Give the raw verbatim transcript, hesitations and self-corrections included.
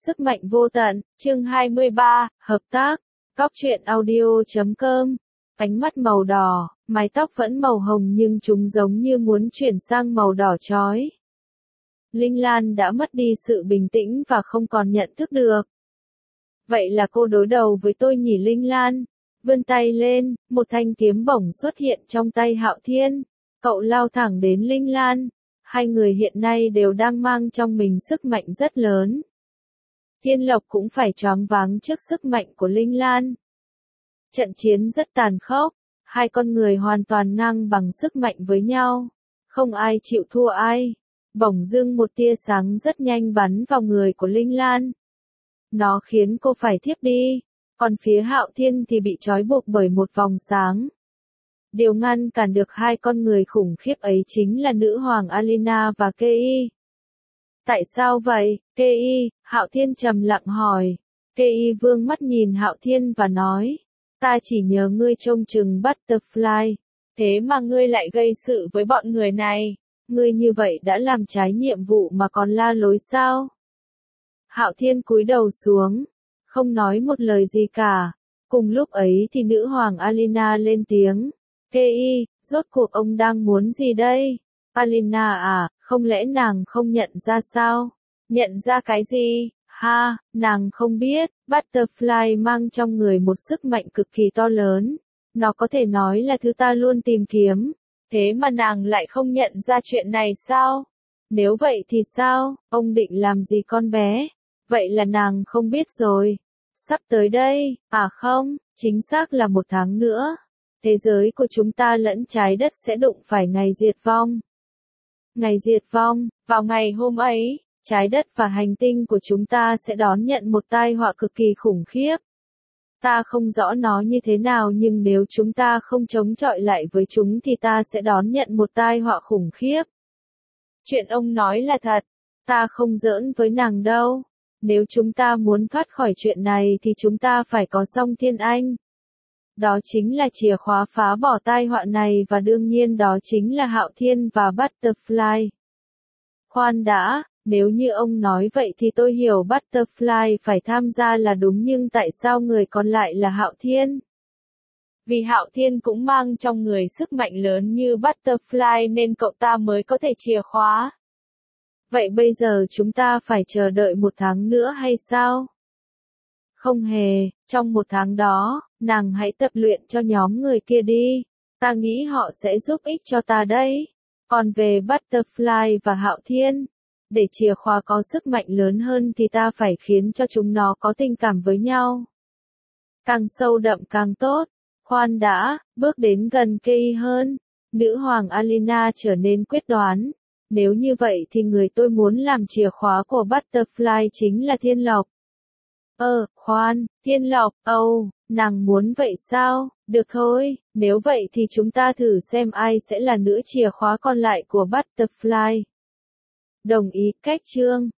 Sức mạnh vô tận, chương hai mươi ba, hợp tác, Góc truyện audio chấm com. Ánh mắt màu đỏ, mái tóc vẫn màu hồng nhưng chúng giống như muốn chuyển sang màu đỏ chói. Linh Lan đã mất đi sự bình tĩnh và không còn nhận thức được. Vậy là cô đối đầu với tôi nhỉ? Linh Lan vươn tay lên, một thanh kiếm bổng xuất hiện trong tay Hạo Thiên. Cậu lao thẳng đến Linh Lan. Hai người hiện nay đều đang mang trong mình sức mạnh rất lớn. Thiên Lộc cũng phải choáng váng trước sức mạnh của Linh Lan. Trận chiến rất tàn khốc, hai con người hoàn toàn ngang bằng sức mạnh với nhau. Không ai chịu thua ai. Bỗng dưng một tia sáng rất nhanh bắn vào người của Linh Lan. Nó khiến cô phải thiếp đi, còn phía Hạo Thiên thì bị trói buộc bởi một vòng sáng. Điều ngăn cản được hai con người khủng khiếp ấy chính là nữ hoàng Alina và Kei. Tại sao vậy, Kei? Hạo Thiên trầm lặng hỏi. Kei vương mắt nhìn Hạo Thiên và nói, ta chỉ nhờ ngươi trông chừng Butterfly, thế mà ngươi lại gây sự với bọn người này. Ngươi như vậy đã làm trái nhiệm vụ mà còn la lối sao? Hạo Thiên cúi đầu xuống, không nói một lời gì cả. Cùng lúc ấy thì nữ hoàng Alina lên tiếng. Kei, rốt cuộc ông đang muốn gì đây? Alina à, không lẽ nàng không nhận ra sao? Nhận ra cái gì? Ha, nàng không biết, Butterfly mang trong người một sức mạnh cực kỳ to lớn. Nó có thể nói là thứ ta luôn tìm kiếm. Thế mà nàng lại không nhận ra chuyện này sao? Nếu vậy thì sao? Ông định làm gì con bé? Vậy là nàng không biết rồi. Sắp tới đây, à không, chính xác là một tháng nữa. Thế giới của chúng ta lẫn trái đất sẽ đụng phải ngày diệt vong. Ngày diệt vong, vào ngày hôm ấy, trái đất và hành tinh của chúng ta sẽ đón nhận một tai họa cực kỳ khủng khiếp. Ta không rõ nó như thế nào nhưng nếu chúng ta không chống chọi lại với chúng thì ta sẽ đón nhận một tai họa khủng khiếp. Chuyện ông nói là thật, ta không giỡn với nàng đâu. Nếu chúng ta muốn thoát khỏi chuyện này thì chúng ta phải có Song Thiên Anh. Đó chính là chìa khóa phá bỏ tai họa này và đương nhiên đó chính là Hạo Thiên và Butterfly. Khoan đã, nếu như ông nói vậy thì tôi hiểu Butterfly phải tham gia là đúng nhưng tại sao người còn lại là Hạo Thiên? Vì Hạo Thiên cũng mang trong người sức mạnh lớn như Butterfly nên cậu ta mới có thể chìa khóa. Vậy bây giờ chúng ta phải chờ đợi một tháng nữa hay sao? Không hề, trong một tháng đó, nàng hãy tập luyện cho nhóm người kia đi. Ta nghĩ họ sẽ giúp ích cho ta đấy. Còn về Butterfly và Hạo Thiên, để chìa khóa có sức mạnh lớn hơn thì ta phải khiến cho chúng nó có tình cảm với nhau. Càng sâu đậm càng tốt. Khoan đã, bước đến gần Kei hơn. Nữ hoàng Alina trở nên quyết đoán. Nếu như vậy thì người tôi muốn làm chìa khóa của Butterfly chính là Thiên Lộc. Ờ, khoan, Thiên Lộc, âu, oh, nàng muốn vậy sao? Được thôi, nếu vậy thì chúng ta thử xem ai sẽ là nữ chìa khóa còn lại của Butterfly. Đồng ý, cách chương.